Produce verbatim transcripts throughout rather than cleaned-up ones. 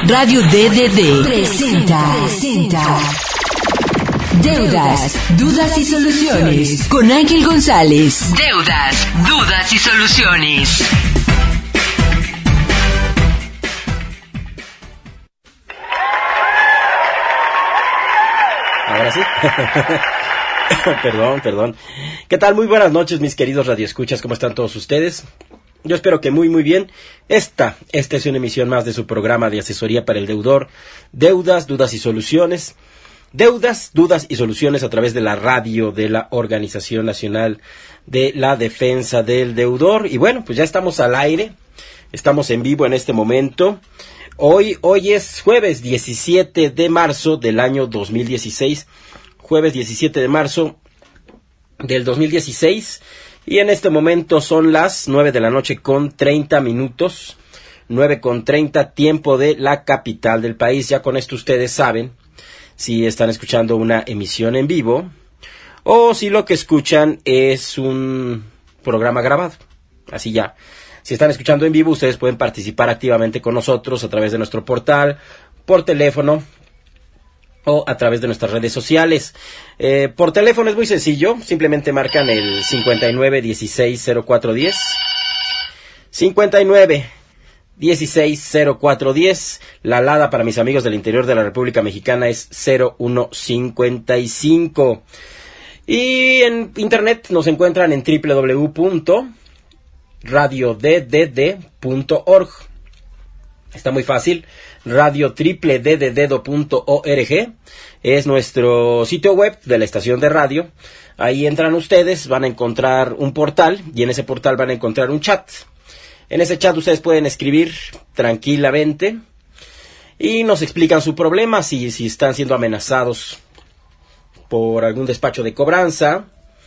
Radio D D D presenta, presenta Deudas, Dudas y Soluciones con Ángel González. Deudas, Dudas y Soluciones. Ahora sí. perdón, perdón. ¿Qué tal? Muy buenas noches, mis queridos radioescuchas. ¿Cómo están todos ustedes? Yo espero que muy, muy bien. Esta, esta es una emisión más de su programa de asesoría para el deudor. Deudas, Dudas y Soluciones. Deudas, Dudas y Soluciones a través de la radio de la Organización Nacional de la Defensa del Deudor. Y bueno, pues ya estamos al aire. Estamos en vivo en este momento. Hoy, hoy es jueves diecisiete de marzo del año dos mil dieciséis. Jueves diecisiete de marzo del dos mil dieciséis. Y en este momento son las nueve de la noche con treinta minutos. nueve con treinta, tiempo de la capital del país. Ya con esto ustedes saben si están escuchando una emisión en vivo o si lo que escuchan es un programa grabado. Así ya. Si están escuchando en vivo, ustedes pueden participar activamente con nosotros a través de nuestro portal, por teléfono o a través de nuestras redes sociales. Eh, por teléfono es muy sencillo, simplemente marcan el cincuenta y nueve dieciséis cero cuatro diez. cincuenta y nueve dieciséis cero cuatro diez. La alada para mis amigos del interior de la República Mexicana es cero uno cincuenta y cinco. Y en internet nos encuentran en doble u doble u doble u punto radio d d d punto org. Está muy fácil. radio d d d punto org es nuestro sitio web de la estación de radio. Ahí entran ustedes, van a encontrar un portal y en ese portal van a encontrar un chat. En ese chat ustedes pueden escribir tranquilamente y nos explican su problema, si, si están siendo amenazados por algún despacho de cobranza,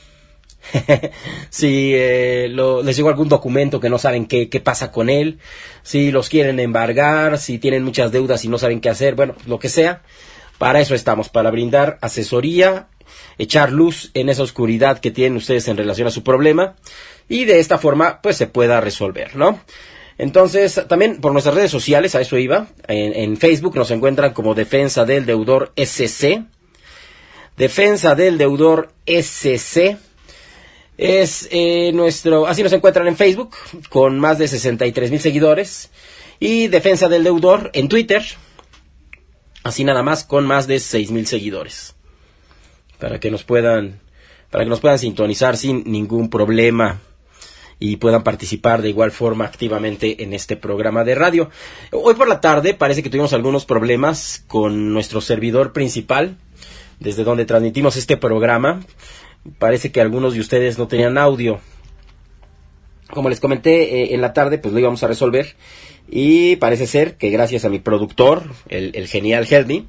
si eh, lo, les llegó algún documento que no saben qué, qué pasa con él, si los quieren embargar, si tienen muchas deudas y no saben qué hacer, bueno, lo que sea. Para eso estamos, para brindar asesoría, echar luz en esa oscuridad que tienen ustedes en relación a su problema y de esta forma pues se pueda resolver, ¿no? Entonces, también por nuestras redes sociales, a eso iba, en, en Facebook nos encuentran como Defensa del Deudor S C. Defensa del Deudor S C. Es eh, nuestro, así nos encuentran en Facebook, con más de sesenta y tres mil seguidores. Y Defensa del Deudor en Twitter, así nada más, con más de seis mil seguidores. Para que nos puedan, para que nos puedan sintonizar sin ningún problema y puedan participar de igual forma activamente en este programa de radio. Hoy por la tarde parece que tuvimos algunos problemas con nuestro servidor principal, desde donde transmitimos este programa. Parece que algunos de ustedes no tenían audio. Como les comenté eh, en la tarde, pues lo íbamos a resolver. Y parece ser que gracias a mi productor, el, el genial Helmi,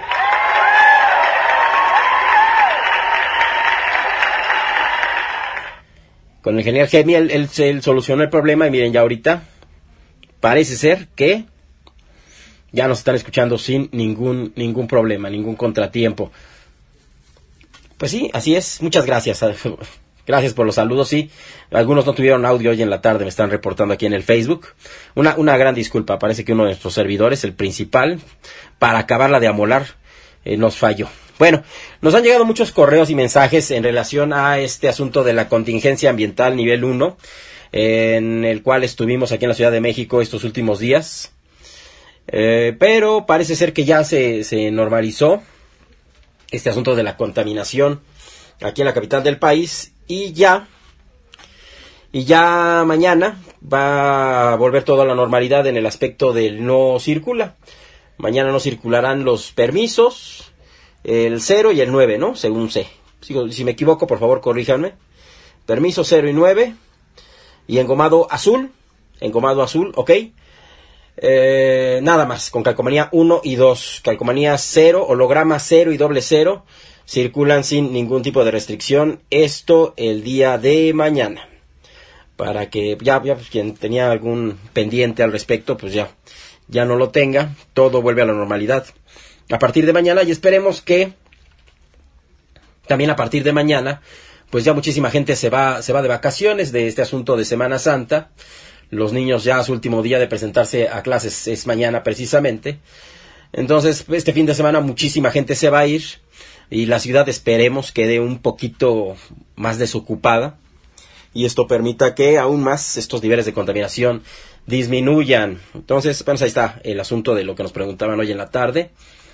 con el genial Helmi, él, él, él solucionó el problema. Y miren, ya ahorita parece ser que ya nos están escuchando sin ningún, ningún problema, ningún contratiempo. Pues sí, así es. Muchas gracias. Gracias por los saludos. Sí, algunos no tuvieron audio hoy en la tarde, me están reportando aquí en el Facebook. Una, una gran disculpa. Parece que uno de nuestros servidores, el principal, para acabarla de amolar, eh, nos falló. Bueno, nos han llegado muchos correos y mensajes en relación a este asunto de la contingencia ambiental nivel uno, eh, en el cual estuvimos aquí en la Ciudad de México estos últimos días. Eh, pero parece ser que ya se, se normalizó este asunto de la contaminación aquí en la capital del país y ya y ya mañana va a volver todo a la normalidad en el aspecto del no circula. Mañana no circularán los permisos, el cero y el nueve, ¿no? Según sé. Si, si me equivoco, por favor, corríjanme. Permiso cero y nueve y engomado azul, engomado azul, ok. Eh, nada más, con calcomanía uno y dos, calcomanía cero, holograma cero y doble cero, circulan sin ningún tipo de restricción, esto el día de mañana, para que ya, ya pues, quien tenía algún pendiente al respecto, pues ya, ya no lo tenga, todo vuelve a la normalidad a partir de mañana y esperemos que también a partir de mañana, pues ya muchísima gente se va, se va de vacaciones de este asunto de Semana Santa. los niños ya su último día de presentarse a clases es mañana precisamente. Entonces, este fin de semana muchísima gente se va a ir y la ciudad, esperemos, quede un poquito más desocupada y esto permita que aún más estos niveles de contaminación disminuyan. Entonces, bueno, ahí está el asunto de lo que nos preguntaban hoy en la tarde.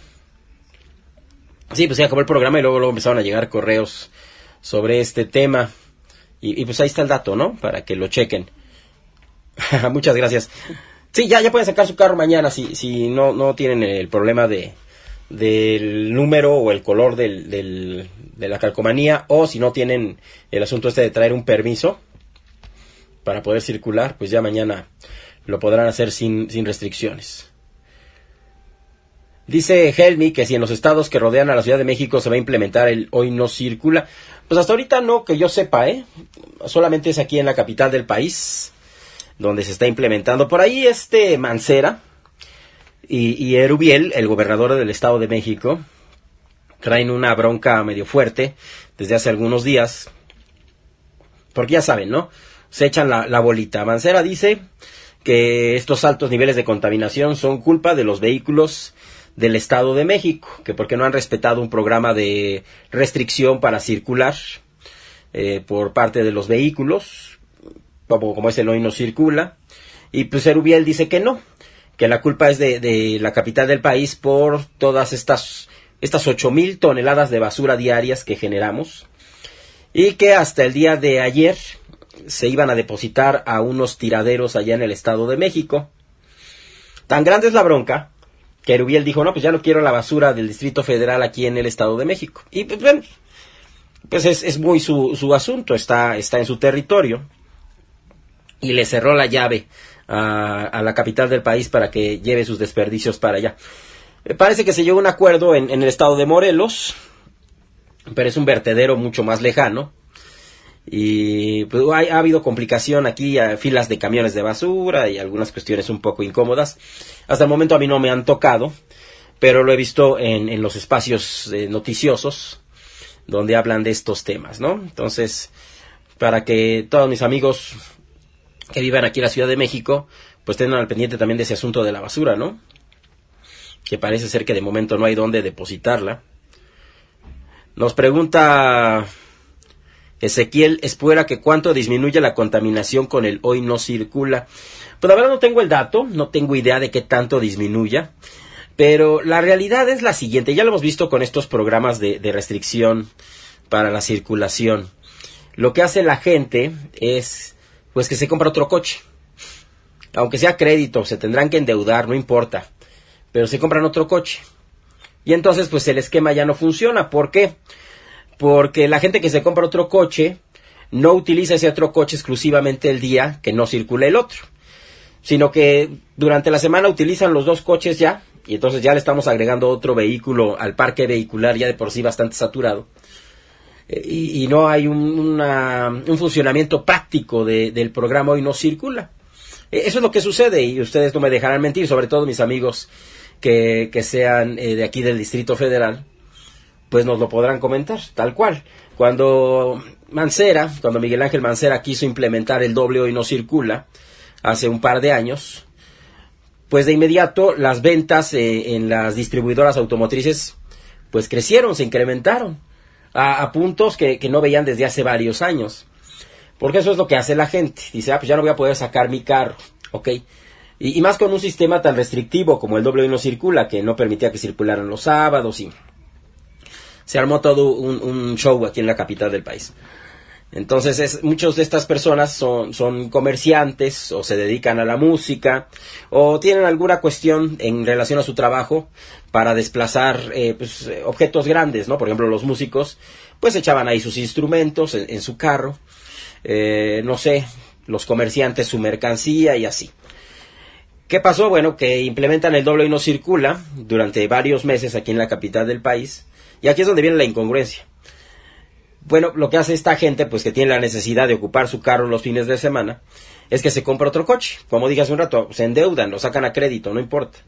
Sí, pues se acabó el programa y luego, luego empezaron a llegar correos sobre este tema. Y, y pues ahí está el dato, ¿no? Para que lo chequen. Muchas gracias. Sí, ya, ya pueden sacar su carro mañana si, si no, no tienen el problema de del número o el color del, del, de la calcomanía, o si no tienen el asunto este de traer un permiso para poder circular, pues ya mañana lo podrán hacer sin, sin restricciones. Dice Helmi que si en los estados que rodean a la Ciudad de México se va a implementar el hoy no circula. Pues hasta ahorita no, que yo sepa, ¿eh? Solamente es aquí en la capital del país donde se está implementando. Por ahí este Mancera y, y Erubiel, el gobernador del Estado de México, traen una bronca medio fuerte desde hace algunos días. Porque ya saben, ¿no? Se echan la, la bolita. Mancera dice que estos altos niveles de contaminación son culpa de los vehículos del Estado de México, que porque no han respetado un programa de restricción para circular eh, por parte de los vehículos, como, como es el hoy no circula, y pues Erubiel dice que no, que la culpa es de, de la capital del país por todas estas estas ocho mil toneladas de basura diarias que generamos, y que hasta el día de ayer se iban a depositar a unos tiraderos allá en el Estado de México. Tan grande es la bronca que Erubiel dijo, no, pues ya no quiero la basura del Distrito Federal aquí en el Estado de México. Y pues bueno, pues es, es muy su, su asunto, está, está en su territorio. Y le cerró la llave a, a la capital del país para que lleve sus desperdicios para allá. Me parece que se llegó a un acuerdo en, en el estado de Morelos, pero es un vertedero mucho más lejano. Y pues hay, ha habido complicación aquí, a filas de camiones de basura y algunas cuestiones un poco incómodas. Hasta el momento a mí no me han tocado, pero lo he visto en, en los espacios eh, noticiosos donde hablan de estos temas, ¿no? Entonces, para que todos mis amigos que vivan aquí en la Ciudad de México, pues tengan al pendiente también de ese asunto de la basura, ¿no? Que parece ser que de momento no hay dónde depositarla. Nos pregunta Ezequiel Espuela que cuánto disminuye la contaminación con el hoy no circula. Pues la verdad no tengo el dato, no tengo idea de qué tanto disminuya, pero la realidad es la siguiente, ya lo hemos visto con estos programas de, de restricción para la circulación. Lo que hace la gente es pues que se compra otro coche, aunque sea crédito, se tendrán que endeudar, no importa, pero se compran otro coche. Y entonces pues el esquema ya no funciona. ¿Por qué? Porque la gente que se compra otro coche no utiliza ese otro coche exclusivamente el día que no circula el otro, sino que durante la semana utilizan los dos coches ya, y entonces ya le estamos agregando otro vehículo al parque vehicular ya de por sí bastante saturado, eh, y, y no hay un, una, un funcionamiento práctico de, del programa hoy no circula. Eh, eso es lo que sucede y ustedes no me dejarán mentir, sobre todo mis amigos que, que sean eh, de aquí del Distrito Federal, pues nos lo podrán comentar, tal cual. Cuando Mancera, cuando Miguel Ángel Mancera quiso implementar el doble hoy no circula, hace un par de años, pues de inmediato las ventas eh, en las distribuidoras automotrices, pues crecieron, se incrementaron, a, a puntos que, que no veían desde hace varios años. Porque eso es lo que hace la gente. Dice, ah, pues ya no voy a poder sacar mi carro, ¿ok? Y, y más con un sistema tan restrictivo como el doble hoy no circula, que no permitía que circularan los sábados y se armó todo un, un show aquí en la capital del país. Entonces, es, muchos de estas personas son, son comerciantes, o se dedican a la música, o tienen alguna cuestión en relación a su trabajo para desplazar eh, pues, objetos grandes, ¿no? Por ejemplo, los músicos, pues echaban ahí sus instrumentos en, en su carro, eh, no sé, los comerciantes su mercancía y así. ¿Qué pasó? Bueno, que implementan el doble hoy no circula durante varios meses aquí en la capital del país. Y aquí es donde viene la incongruencia. Bueno, lo que hace esta gente, pues que tiene la necesidad de ocupar su carro los fines de semana, es que se compra otro coche. Como dije hace un rato, se endeudan, lo sacan a crédito, no importa.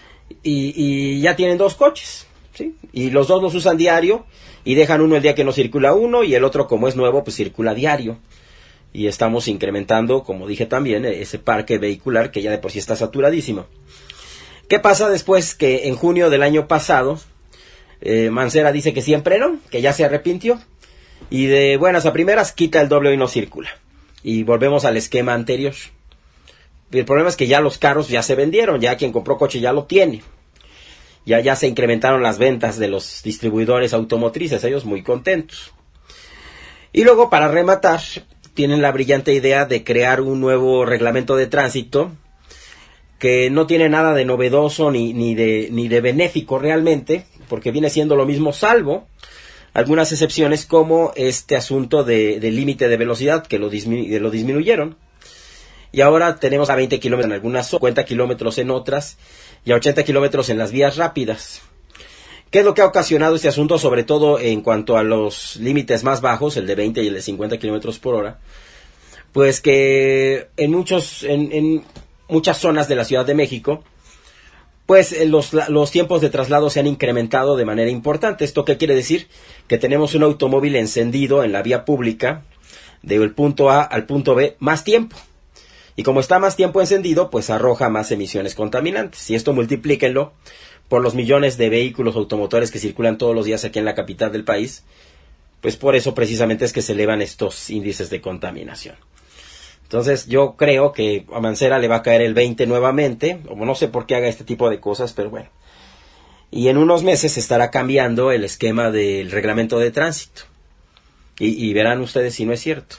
Y, y ya tienen dos coches, ¿sí? Y los dos los usan diario y dejan uno el día que no circula uno y el otro, como es nuevo, pues circula diario. y estamos incrementando, como dije también, ese parque vehicular que ya de por sí está saturadísimo. ¿Qué pasa después? Que en junio del año pasado, eh, Mancera dice que siempre no, que ya se arrepintió, y de buenas a primeras quita el doble y no circula. Y volvemos al esquema anterior. El problema es que ya los carros ya se vendieron, ya quien compró coche ya lo tiene. Ya, ya se incrementaron las ventas de los distribuidores automotrices, ellos muy contentos. Y luego, para rematar, tienen la brillante idea de crear un nuevo reglamento de tránsito que no tiene nada de novedoso ni, ni, de, ni de benéfico realmente, porque viene siendo lo mismo, salvo algunas excepciones como este asunto de, de límite de velocidad, que lo, disminu- lo disminuyeron. Y ahora tenemos a veinte kilómetros en algunas, cincuenta kilómetros en otras, y a ochenta kilómetros en las vías rápidas. ¿Qué es lo que ha ocasionado este asunto? Sobre todo en cuanto a los límites más bajos, el de veinte y el de cincuenta kilómetros por hora. Pues que en muchos, en, en muchas zonas de la Ciudad de México, pues los, los tiempos de traslado se han incrementado de manera importante. ¿Esto qué quiere decir? Que tenemos un automóvil encendido en la vía pública, del punto A al punto B, más tiempo. Y como está más tiempo encendido, pues arroja más emisiones contaminantes. Y esto multiplíquenlo por los millones de vehículos automotores que circulan todos los días aquí en la capital del país. Pues por eso precisamente es que se elevan estos índices de contaminación. Entonces yo creo que a Mancera le va a caer el veinte nuevamente. O no sé por qué haga este tipo de cosas, pero bueno. Y en unos meses se estará cambiando el esquema del reglamento de tránsito. Y, y verán ustedes si no es cierto.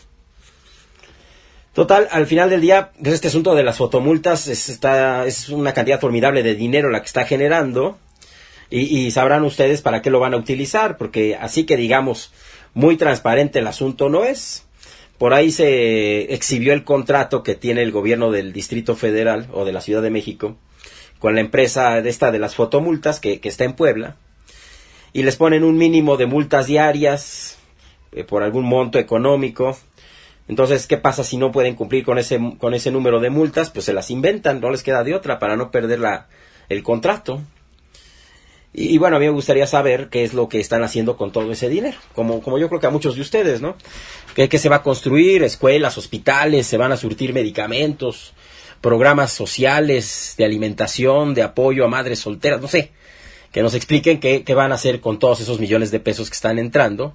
Total, al final del día, este asunto de las fotomultas es, está, es una cantidad formidable de dinero la que está generando, y, y sabrán ustedes para qué lo van a utilizar, porque así que digamos, muy transparente el asunto no es. Por ahí se exhibió el contrato que tiene el gobierno del Distrito Federal o de la Ciudad de México con la empresa de esta de las fotomultas que, que está en Puebla, y les ponen un mínimo de multas diarias eh, por algún monto económico. Entonces, ¿qué pasa si no pueden cumplir con ese con ese número de multas? Pues se las inventan, no les queda de otra para no perder la, el contrato. Y, y bueno, a mí me gustaría saber qué es lo que están haciendo con todo ese dinero, como, como yo creo que a muchos de ustedes, ¿no? ¿Qué, qué se va a construir? Escuelas, hospitales, se van a surtir medicamentos, programas sociales, de alimentación, de apoyo a madres solteras, no sé. Que nos expliquen qué, qué van a hacer con todos esos millones de pesos que están entrando.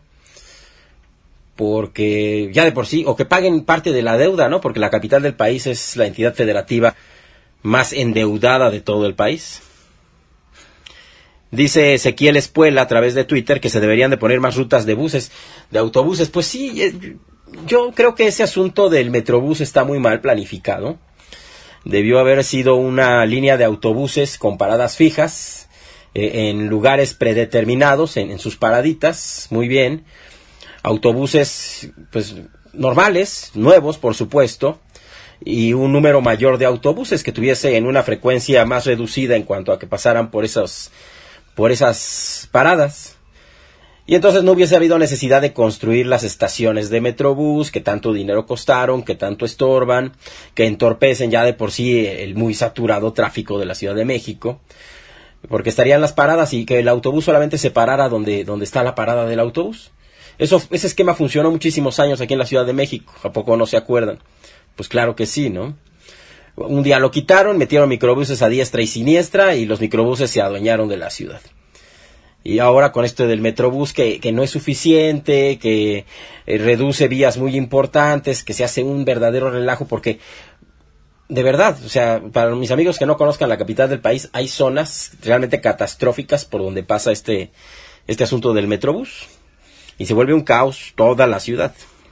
Porque ya de por sí, o que paguen parte de la deuda, ¿no? Porque la capital del país es la entidad federativa más endeudada de todo el país. Dice Ezequiel Espuela a través de Twitter que se deberían de poner más rutas de buses, de autobuses. Pues sí, yo creo que ese asunto del Metrobús está muy mal planificado. Debió haber sido una línea de autobuses con paradas fijas, eh, en lugares predeterminados, en, en sus paraditas, muy bien. Autobuses, pues, normales, nuevos, por supuesto, y un número mayor de autobuses que tuviese en una frecuencia más reducida en cuanto a que pasaran por esos, por esas paradas. Y entonces no hubiese habido necesidad de construir las estaciones de Metrobús que tanto dinero costaron, que tanto estorban, que entorpecen ya de por sí el muy saturado tráfico de la Ciudad de México, porque estarían las paradas y que el autobús solamente se parara donde, donde está la parada del autobús. Eso, ese esquema funcionó muchísimos años aquí en la Ciudad de México. ¿A poco no se acuerdan? Pues claro que sí, ¿no? Un día lo quitaron, metieron microbuses a diestra y siniestra y los microbuses se adueñaron de la ciudad. Y ahora con esto del Metrobús que, que no es suficiente, que eh, reduce vías muy importantes, que se hace un verdadero relajo porque, de verdad, o sea, para mis amigos que no conozcan la capital del país, hay zonas realmente catastróficas por donde pasa este, este asunto del Metrobús. Y se vuelve un caos toda la ciudad.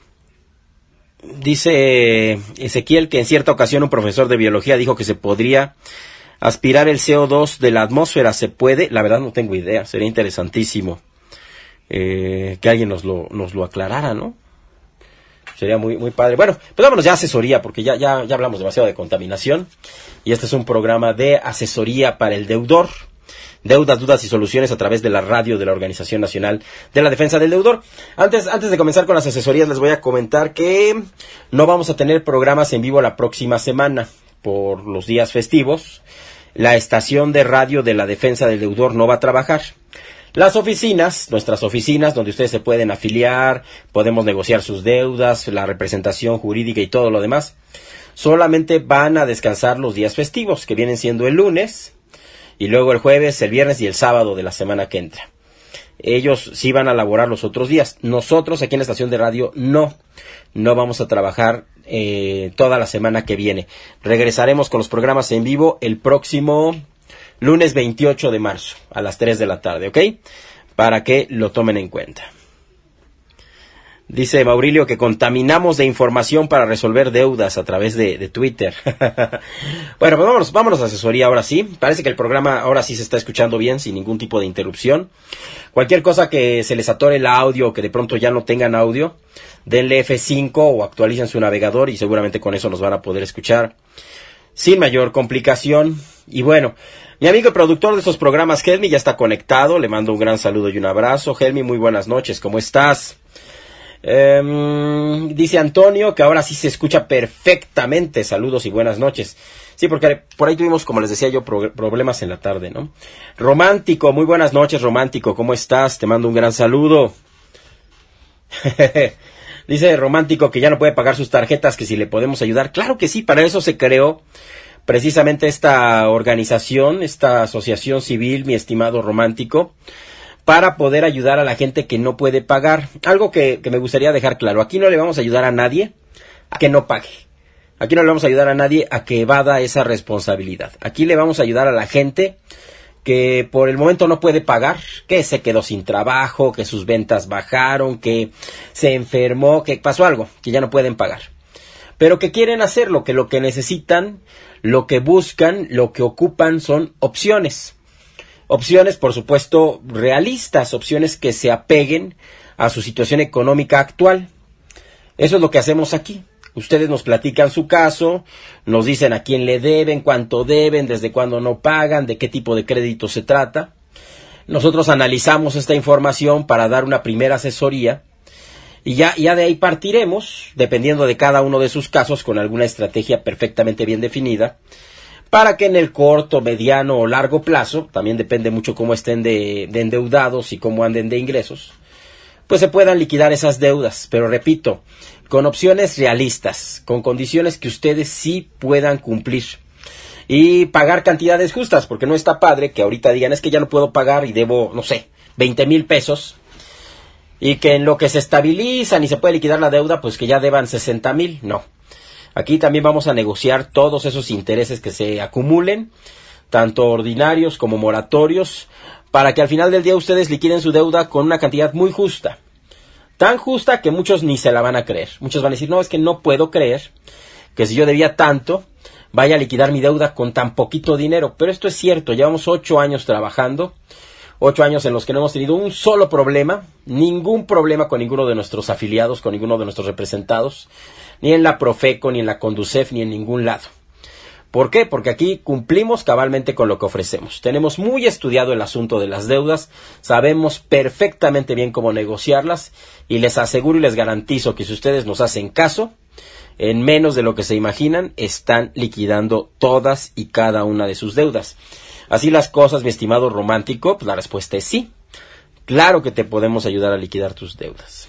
Dice Ezequiel que en cierta ocasión un profesor de biología dijo que se podría aspirar el C O dos de la atmósfera. ¿Se puede? La verdad no tengo idea. Sería interesantísimo eh, que alguien nos lo, nos lo aclarara, ¿no? Sería muy, muy padre. Bueno, pues vámonos ya a asesoría, porque ya, ya, ya hablamos demasiado de contaminación. Y este es un programa de asesoría para el deudor. Deudas, dudas y soluciones a través de la radio de la Organización Nacional de la Defensa del Deudor. Antes, antes de comenzar con las asesorías, les voy a comentar que no vamos a tener programas en vivo la próxima semana por los días festivos. La estación de radio de la Defensa del Deudor no va a trabajar. Las oficinas, nuestras oficinas, donde ustedes se pueden afiliar, podemos negociar sus deudas, la representación jurídica y todo lo demás, solamente van a descansar los días festivos, que vienen siendo el lunes, y luego el jueves, el viernes y el sábado de la semana que entra. Ellos sí van a laborar los otros días. Nosotros aquí en la estación de radio no, no vamos a trabajar eh, toda la semana que viene. Regresaremos con los programas en vivo el próximo lunes veintiocho de marzo a las tres de la tarde, ¿ok? Para que lo tomen en cuenta. Dice Maurilio que contaminamos de información para resolver deudas a través de, de Twitter. Bueno, pues vámonos, vámonos a asesoría ahora sí. Parece que el programa ahora sí se está escuchando bien, sin ningún tipo de interrupción. Cualquier cosa que se les atore el audio o que de pronto ya no tengan audio, denle F cinco o actualicen su navegador y seguramente con eso nos van a poder escuchar sin mayor complicación. Y bueno, mi amigo y productor de estos programas, Helmi, ya está conectado. Le mando un gran saludo y un abrazo. Helmi, muy buenas noches, ¿cómo estás? Um, dice Antonio que ahora sí se escucha perfectamente. Saludos y buenas noches. Sí, porque por ahí tuvimos, como les decía yo, pro- problemas en la tarde, ¿no? Romántico, muy buenas noches, Romántico, ¿cómo estás? Te mando un gran saludo. Dice Romántico que ya no puede pagar sus tarjetas, que si le podemos ayudar. Claro que sí, para eso se creó precisamente esta organización, esta asociación civil, mi estimado Romántico, para poder ayudar a la gente que no puede pagar. Algo que, que me gustaría dejar claro, aquí no le vamos a ayudar a nadie a que no pague. Aquí no le vamos a ayudar a nadie a que evada esa responsabilidad. Aquí le vamos a ayudar a la gente que por el momento no puede pagar, que se quedó sin trabajo, que sus ventas bajaron, que se enfermó, que pasó algo, que ya no pueden pagar. Pero que quieren hacerlo, que lo que necesitan, lo que buscan, lo que ocupan son opciones. Opciones, por supuesto, realistas, opciones que se apeguen a su situación económica actual. Eso es lo que hacemos aquí. Ustedes nos platican su caso, nos dicen a quién le deben, cuánto deben, desde cuándo no pagan, de qué tipo de crédito se trata. Nosotros analizamos esta información para dar una primera asesoría y ya, ya de ahí partiremos, dependiendo de cada uno de sus casos, con alguna estrategia perfectamente bien definida, para que en el corto, mediano o largo plazo, también depende mucho cómo estén de, de endeudados y cómo anden de ingresos, pues se puedan liquidar esas deudas. Pero repito, con opciones realistas, con condiciones que ustedes sí puedan cumplir y pagar cantidades justas, porque no está padre que ahorita digan, es que ya no puedo pagar y debo, no sé, veinte mil pesos, y que en lo que se estabilizan y se puede liquidar la deuda, pues que ya deban sesenta mil. No. Aquí también vamos a negociar todos esos intereses que se acumulen, tanto ordinarios como moratorios, para que al final del día ustedes liquiden su deuda con una cantidad muy justa. Tan justa que muchos ni se la van a creer. Muchos van a decir, no, es que no puedo creer que si yo debía tanto, vaya a liquidar mi deuda con tan poquito dinero. Pero esto es cierto, llevamos ocho años trabajando, ocho años en los que no hemos tenido un solo problema, ningún problema con ninguno de nuestros afiliados, con ninguno de nuestros representados, ni en la Profeco, ni en la Conducef, ni en ningún lado. ¿Por qué? Porque aquí cumplimos cabalmente con lo que ofrecemos. Tenemos muy estudiado el asunto de las deudas, sabemos perfectamente bien cómo negociarlas y les aseguro y les garantizo que si ustedes nos hacen caso, en menos de lo que se imaginan, están liquidando todas y cada una de sus deudas. Así las cosas, mi estimado Romántico, pues la respuesta es sí. Claro que te podemos ayudar a liquidar tus deudas.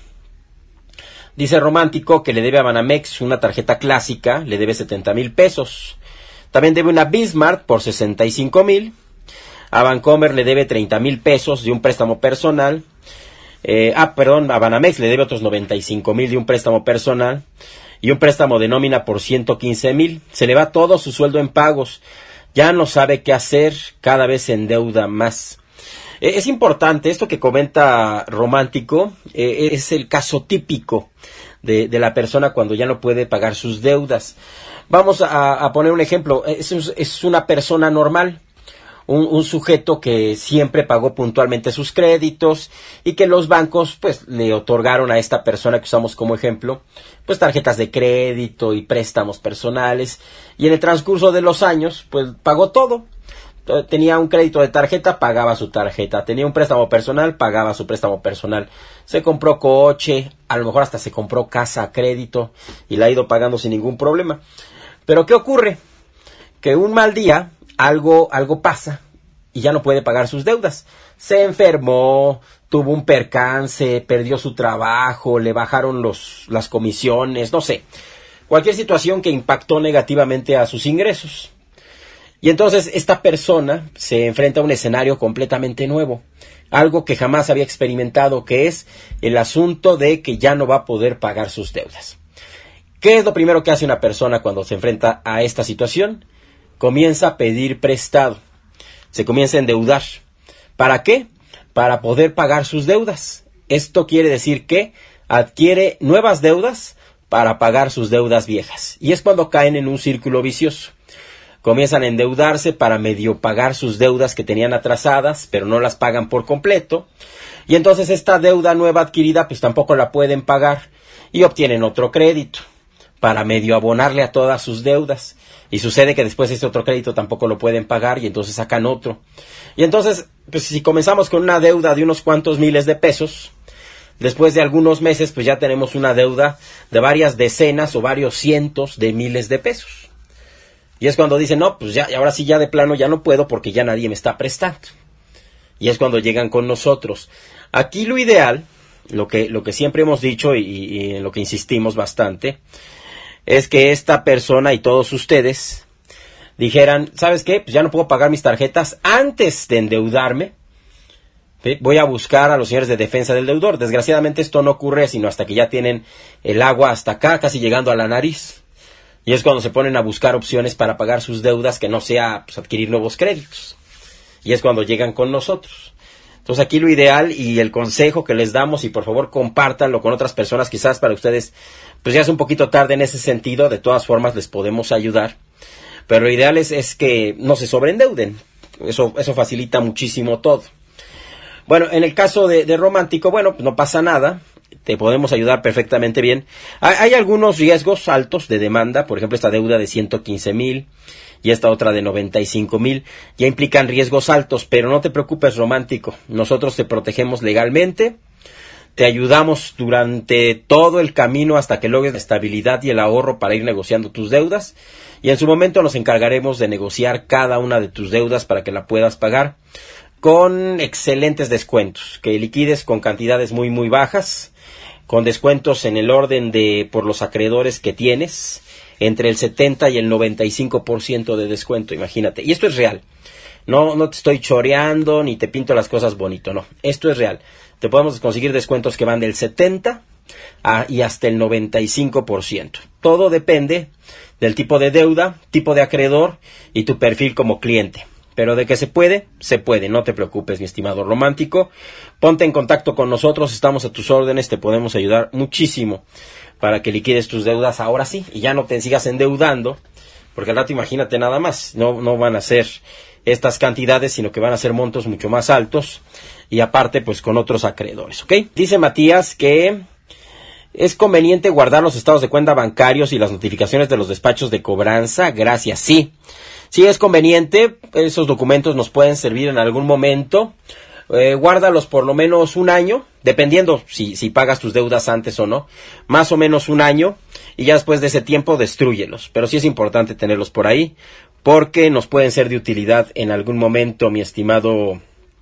Dice Romántico que le debe a Banamex una tarjeta clásica, le debe setenta mil pesos. También debe una Bismarck por sesenta y cinco mil. A Bancomer le debe treinta mil pesos de un préstamo personal. Eh, ah, perdón, a Banamex le debe otros noventa y cinco mil de un préstamo personal. Y un préstamo de nómina por ciento quince mil. Se le va todo su sueldo en pagos. Ya no sabe qué hacer, cada vez se endeuda más. Eh, es importante, esto que comenta Romántico, eh, es el caso típico de, de la persona cuando ya no puede pagar sus deudas. Vamos a, a poner un ejemplo, es, es una persona normal, un, un sujeto que siempre pagó puntualmente sus créditos y que los bancos pues le otorgaron a esta persona que usamos como ejemplo, pues tarjetas de crédito y préstamos personales, y en el transcurso de los años pues pagó todo. Tenía un crédito de tarjeta, pagaba su tarjeta. Tenía un préstamo personal, pagaba su préstamo personal. Se compró coche, a lo mejor hasta se compró casa a crédito y la ha ido pagando sin ningún problema. Pero ¿qué ocurre? Que un mal día algo, algo pasa y ya no puede pagar sus deudas. se enfermó, tuvo un percance, perdió su trabajo, le bajaron los, las comisiones, no sé, cualquier situación que impactó negativamente a sus ingresos. Y entonces esta persona se enfrenta a un escenario completamente nuevo, algo que jamás había experimentado, que es el asunto de que ya no va a poder pagar sus deudas. ¿Qué es lo primero que hace una persona cuando se enfrenta a esta situación? Comienza a pedir prestado, se comienza a endeudar. ¿Para qué? Para poder pagar sus deudas. Esto quiere decir que adquiere nuevas deudas para pagar sus deudas viejas. Y es cuando caen en un círculo vicioso. Comienzan a endeudarse para medio pagar sus deudas que tenían atrasadas, pero no las pagan por completo. Y entonces esta deuda nueva adquirida pues tampoco la pueden pagar y obtienen otro crédito para medio abonarle a todas sus deudas. Y sucede que después este otro crédito tampoco lo pueden pagar y entonces sacan otro. Y entonces, pues si comenzamos con una deuda de unos cuantos miles de pesos, después de algunos meses pues ya tenemos una deuda de varias decenas o varios cientos de miles de pesos. Y es cuando dicen, no, pues ya, ahora sí ya de plano ya no puedo porque ya nadie me está prestando. Y es cuando llegan con nosotros. Aquí lo ideal, lo que, lo que siempre hemos dicho y, y en lo que insistimos bastante, es que esta persona y todos ustedes dijeran, ¿sabes qué? Pues ya no puedo pagar mis tarjetas antes de endeudarme. ¿Sí? Voy a buscar a los señores de defensa del deudor. Desgraciadamente esto no ocurre sino hasta que ya tienen el agua hasta acá, casi llegando a la nariz. Y es cuando se ponen a buscar opciones para pagar sus deudas que no sea pues, adquirir nuevos créditos. Y es cuando llegan con nosotros. Entonces aquí lo ideal y el consejo que les damos, y por favor compártanlo con otras personas, quizás para ustedes pues ya es un poquito tarde en ese sentido, de todas formas les podemos ayudar. Pero lo ideal es, es que no se sobreendeuden. Eso, eso facilita muchísimo todo. Bueno, en el caso de, de romántico, bueno, pues no pasa nada. Te podemos ayudar perfectamente bien. Hay, hay algunos riesgos altos de demanda, por ejemplo esta deuda de ciento quince mil y esta otra de noventa y cinco mil, ya implican riesgos altos, pero no te preocupes, romántico, nosotros te protegemos legalmente, te ayudamos durante todo el camino hasta que logres la estabilidad y el ahorro para ir negociando tus deudas, y en su momento nos encargaremos de negociar cada una de tus deudas para que la puedas pagar con excelentes descuentos, que liquides con cantidades muy muy bajas, con descuentos en el orden de por los acreedores que tienes, entre el setenta y el noventa y cinco por ciento de descuento, imagínate. Y esto es real. No, no te estoy choreando ni te pinto las cosas bonito, no. Esto es real. Te podemos conseguir descuentos que van del setenta a, y hasta el noventa y cinco por ciento. Todo depende del tipo de deuda, tipo de acreedor y tu perfil como cliente. Pero de que se puede, se puede, no te preocupes, mi estimado romántico. Ponte en contacto con nosotros, estamos a tus órdenes, te podemos ayudar muchísimo para que liquides tus deudas ahora sí y ya no te sigas endeudando, porque al rato imagínate nada más, no, no van a ser estas cantidades, sino que van a ser montos mucho más altos y aparte pues con otros acreedores, ¿ok? Dice Matías que es conveniente guardar los estados de cuenta bancarios y las notificaciones de los despachos de cobranza, gracias, sí. Sí es conveniente, esos documentos nos pueden servir en algún momento, eh, guárdalos por lo menos un año, dependiendo si, si pagas tus deudas antes o no, más o menos un año, y ya después de ese tiempo destrúyelos, pero sí es importante tenerlos por ahí, porque nos pueden ser de utilidad en algún momento, mi estimado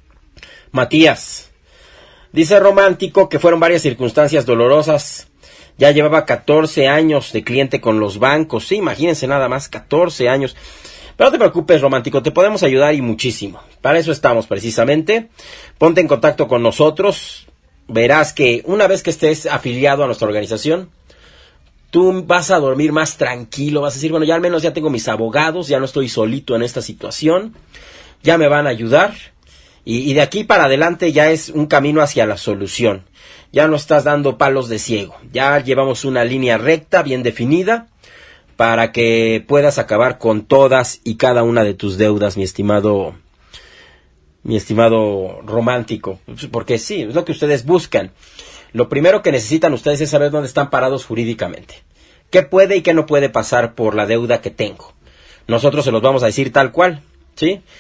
Matías. Dice Romántico que fueron varias circunstancias dolorosas, ya llevaba catorce años de cliente con los bancos, sí, imagínense nada más, catorce años. Pero no te preocupes, Romántico, te podemos ayudar y muchísimo. Para eso estamos precisamente. Ponte en contacto con nosotros. Verás que una vez que estés afiliado a nuestra organización, tú vas a dormir más tranquilo. Vas a decir, bueno, ya al menos ya tengo mis abogados, ya no estoy solito en esta situación. Ya me van a ayudar. Y, y de aquí para adelante ya es un camino hacia la solución. Ya no estás dando palos de ciego. Ya llevamos una línea recta, bien definida, para que puedas acabar con todas y cada una de tus deudas, mi estimado, mi estimado Romántico, porque sí, es lo que ustedes buscan. Lo primero que necesitan ustedes es saber dónde están parados jurídicamente, qué puede y qué no puede pasar por la deuda que tengo. Nosotros se los vamos a decir tal cual, ¿sí?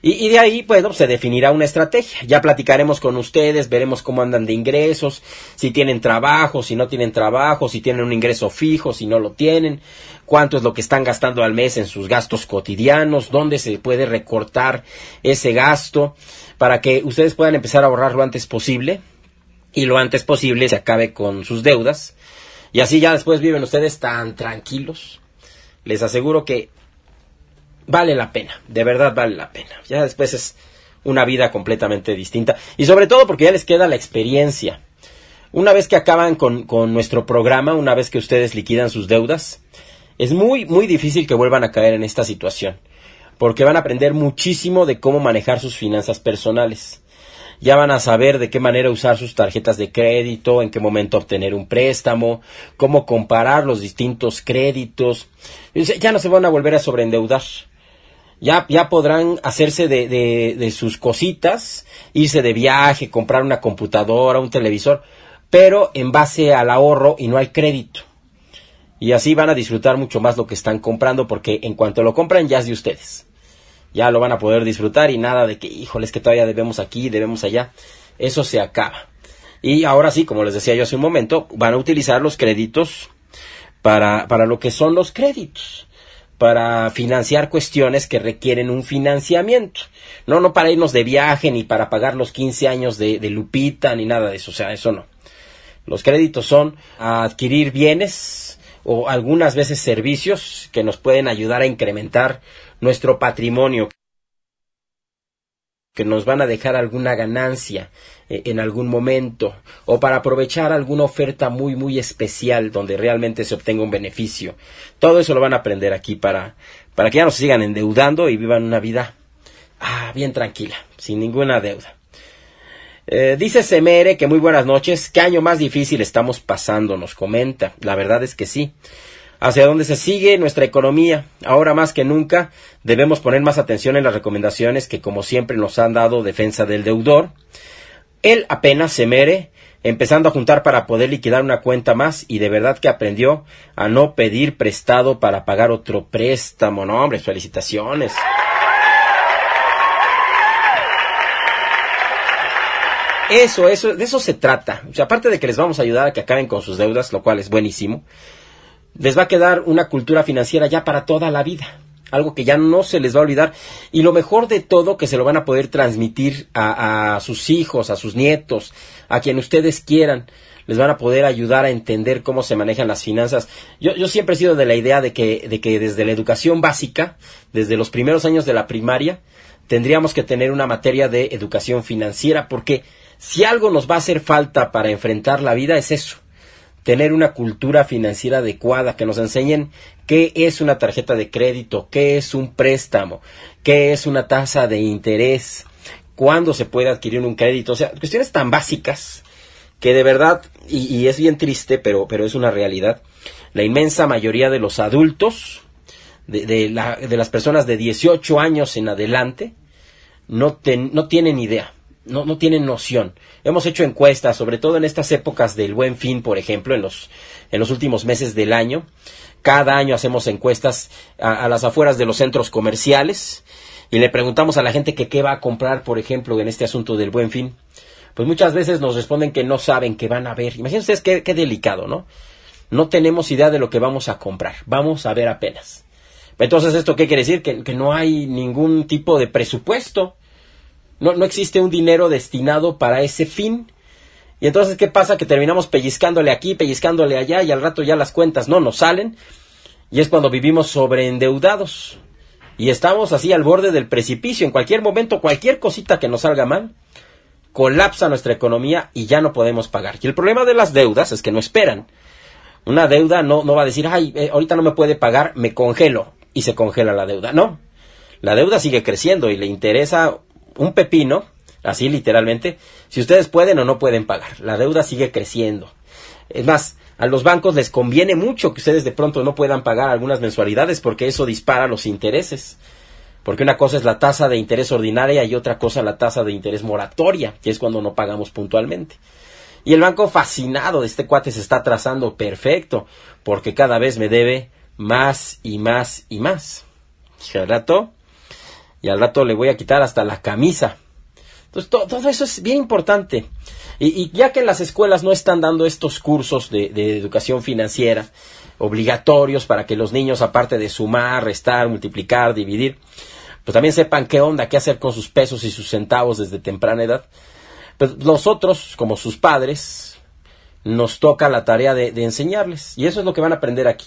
Y, y de ahí, bueno, se definirá una estrategia. Ya platicaremos con ustedes, veremos cómo andan de ingresos, si tienen trabajo, si no tienen trabajo, si tienen un ingreso fijo, si no lo tienen, cuánto es lo que están gastando al mes en sus gastos cotidianos, dónde se puede recortar ese gasto, para que ustedes puedan empezar a ahorrar lo antes posible, y lo antes posible se acabe con sus deudas, y así ya después viven ustedes tan tranquilos. Les aseguro que vale la pena, de verdad vale la pena. Ya después es una vida completamente distinta. Y sobre todo porque ya les queda la experiencia. Una vez que acaban con, con nuestro programa, una vez que ustedes liquidan sus deudas, es muy, muy difícil que vuelvan a caer en esta situación. Porque van a aprender muchísimo de cómo manejar sus finanzas personales. Ya van a saber de qué manera usar sus tarjetas de crédito, en qué momento obtener un préstamo, cómo comparar los distintos créditos. Ya no se van a volver a sobreendeudar. Ya, ya podrán hacerse de, de, de sus cositas, irse de viaje, comprar una computadora, un televisor, pero en base al ahorro y no al crédito. Y así van a disfrutar mucho más lo que están comprando, porque en cuanto lo compran ya es de ustedes. Ya lo van a poder disfrutar y nada de que, híjole, es que todavía debemos aquí, debemos allá. Eso se acaba. Y ahora sí, como les decía yo hace un momento, van a utilizar los créditos para, para lo que son los créditos. Para financiar cuestiones que requieren un financiamiento. No, no para irnos de viaje, ni para pagar los quince años de, de Lupita, ni nada de eso. O sea, eso no. Los créditos son a adquirir bienes o algunas veces servicios que nos pueden ayudar a incrementar nuestro patrimonio, que nos van a dejar alguna ganancia eh, en algún momento, o para aprovechar alguna oferta muy muy especial donde realmente se obtenga un beneficio. Todo eso lo van a aprender aquí para, para que ya no se sigan endeudando y vivan una vida ah, bien tranquila, sin ninguna deuda. Eh, dice Semere que muy buenas noches, ¿qué año más difícil estamos pasando? Nos comenta, la verdad es que sí. Hacia dónde se sigue nuestra economía. Ahora más que nunca debemos poner más atención en las recomendaciones que como siempre nos han dado Defensa del Deudor. Él apenas se mere, empezando a juntar para poder liquidar una cuenta más y de verdad que aprendió a no pedir prestado para pagar otro préstamo. No, hombre, felicitaciones. Eso, eso, de eso se trata. O sea, aparte de que les vamos a ayudar a que acaben con sus deudas, lo cual es buenísimo, les va a quedar una cultura financiera ya para toda la vida, algo que ya no se les va a olvidar, y lo mejor de todo, que se lo van a poder transmitir a, a sus hijos, a sus nietos, a quien ustedes quieran. Les van a poder ayudar a entender cómo se manejan las finanzas. Yo, yo siempre he sido de la idea de que, de que desde la educación básica, desde los primeros años de la primaria, tendríamos que tener una materia de educación financiera, porque si algo nos va a hacer falta para enfrentar la vida es eso. Tener una cultura financiera adecuada, que nos enseñen qué es una tarjeta de crédito, qué es un préstamo, qué es una tasa de interés, cuándo se puede adquirir un crédito. O sea, cuestiones tan básicas que de verdad, y, y es bien triste, pero, pero es una realidad, la inmensa mayoría de los adultos, de, de, la, de las personas de dieciocho años en adelante, no, ten, no tienen idea. No, no tienen noción. Hemos hecho encuestas, sobre todo en estas épocas del Buen Fin, por ejemplo, en los, en los últimos meses del año. Cada año hacemos encuestas a, a las afueras de los centros comerciales y le preguntamos a la gente que qué va a comprar, por ejemplo, en este asunto del Buen Fin. Pues muchas veces nos responden que no saben qué van a ver. Imagínense ustedes qué, qué delicado, ¿no? No tenemos idea de lo que vamos a comprar. Vamos a ver apenas. Entonces, ¿esto qué quiere decir? Que, que no hay ningún tipo de presupuesto. No, no existe un dinero destinado para ese fin. Y entonces, ¿qué pasa? Que terminamos pellizcándole aquí, pellizcándole allá, y al rato ya las cuentas no nos salen. Y es cuando vivimos sobreendeudados. Y estamos así al borde del precipicio. En cualquier momento, cualquier cosita que nos salga mal, colapsa nuestra economía y ya no podemos pagar. Y el problema de las deudas es que no esperan. Una deuda no, no va a decir, ay, eh, ahorita no me puede pagar, me congelo. Y se congela la deuda. No. La deuda sigue creciendo y le interesa un pepino, así literalmente, si ustedes pueden o no pueden pagar. La deuda sigue creciendo. Es más, a los bancos les conviene mucho que ustedes de pronto no puedan pagar algunas mensualidades, porque eso dispara los intereses. Porque una cosa es la tasa de interés ordinaria y otra cosa la tasa de interés moratoria, que es cuando no pagamos puntualmente. Y el banco, fascinado de este cuate, se está trazando perfecto, porque cada vez me debe más y más y más. ¿Cierto? y al rato le voy a quitar hasta la camisa. Entonces, to- todo eso es bien importante. Y, y ya que en las escuelas no están dando estos cursos de, de educación financiera obligatorios para que los niños, aparte de sumar, restar, multiplicar, dividir, pues también sepan qué onda, qué hacer con sus pesos y sus centavos desde temprana edad. Pues nosotros, como sus padres, nos toca la tarea de, de enseñarles. Y eso es lo que van a aprender aquí.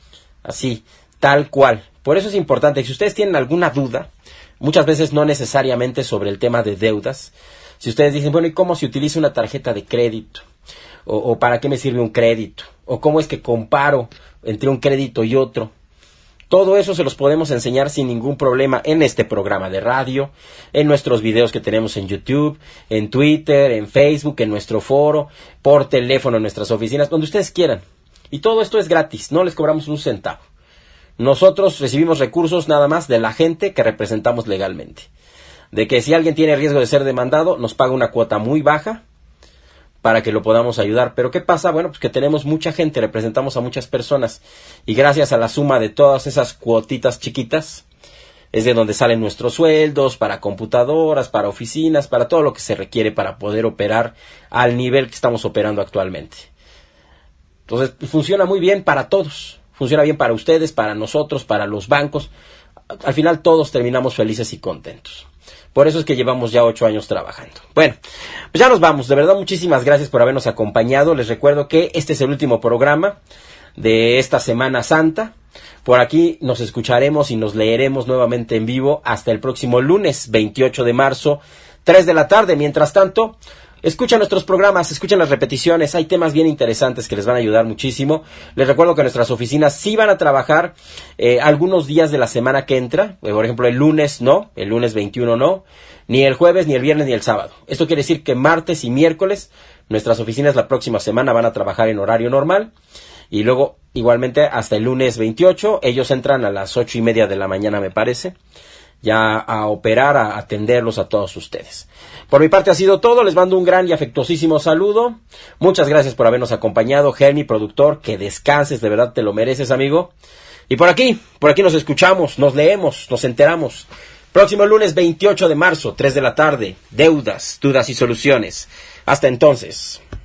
Así, tal cual. Por eso es importante que si ustedes tienen alguna duda, muchas veces no necesariamente sobre el tema de deudas, si ustedes dicen, bueno, ¿y cómo se utiliza una tarjeta de crédito? O, o ¿para qué me sirve un crédito? O ¿cómo es que comparo entre un crédito y otro? Todo eso se los podemos enseñar sin ningún problema en este programa de radio, en nuestros videos que tenemos en YouTube, en Twitter, en Facebook, en nuestro foro, por teléfono en nuestras oficinas, donde ustedes quieran. Y todo esto es gratis, no les cobramos un centavo. Nosotros recibimos recursos nada más de la gente que representamos legalmente. De que si alguien tiene riesgo de ser demandado, nos paga una cuota muy baja para que lo podamos ayudar. Pero ¿qué pasa? Bueno, pues que tenemos mucha gente, representamos a muchas personas. Y gracias a la suma de todas esas cuotitas chiquitas, es de donde salen nuestros sueldos, para computadoras, para oficinas, para todo lo que se requiere para poder operar al nivel que estamos operando actualmente. Entonces, funciona muy bien para todos. Funciona bien para ustedes, para nosotros, para los bancos. Al final todos terminamos felices y contentos. Por eso es que llevamos ya ocho años trabajando. Bueno, pues ya nos vamos. De verdad, muchísimas gracias por habernos acompañado. Les recuerdo que este es el último programa de esta Semana Santa. Por aquí nos escucharemos y nos leeremos nuevamente en vivo hasta el próximo lunes veintiocho de marzo, tres de la tarde. Mientras tanto, escuchen nuestros programas, escuchen las repeticiones, hay temas bien interesantes que les van a ayudar muchísimo. Les recuerdo que nuestras oficinas sí van a trabajar eh, algunos días de la semana que entra, eh, por ejemplo el lunes no, el lunes veintiuno no, ni el jueves, ni el viernes, ni el sábado. Esto quiere decir que martes y miércoles nuestras oficinas la próxima semana van a trabajar en horario normal, y luego igualmente hasta el lunes veintiocho, ellos entran a las ocho y media de la mañana me parece, ya a operar, a atenderlos a todos ustedes. Por mi parte ha sido todo, les mando un gran y afectuosísimo saludo. Muchas gracias por habernos acompañado, Helmi, productor, que descanses, de verdad te lo mereces, amigo. Y por aquí, por aquí nos escuchamos, nos leemos, nos enteramos. Próximo lunes veintiocho de marzo, tres de la tarde, deudas, dudas y soluciones. Hasta entonces.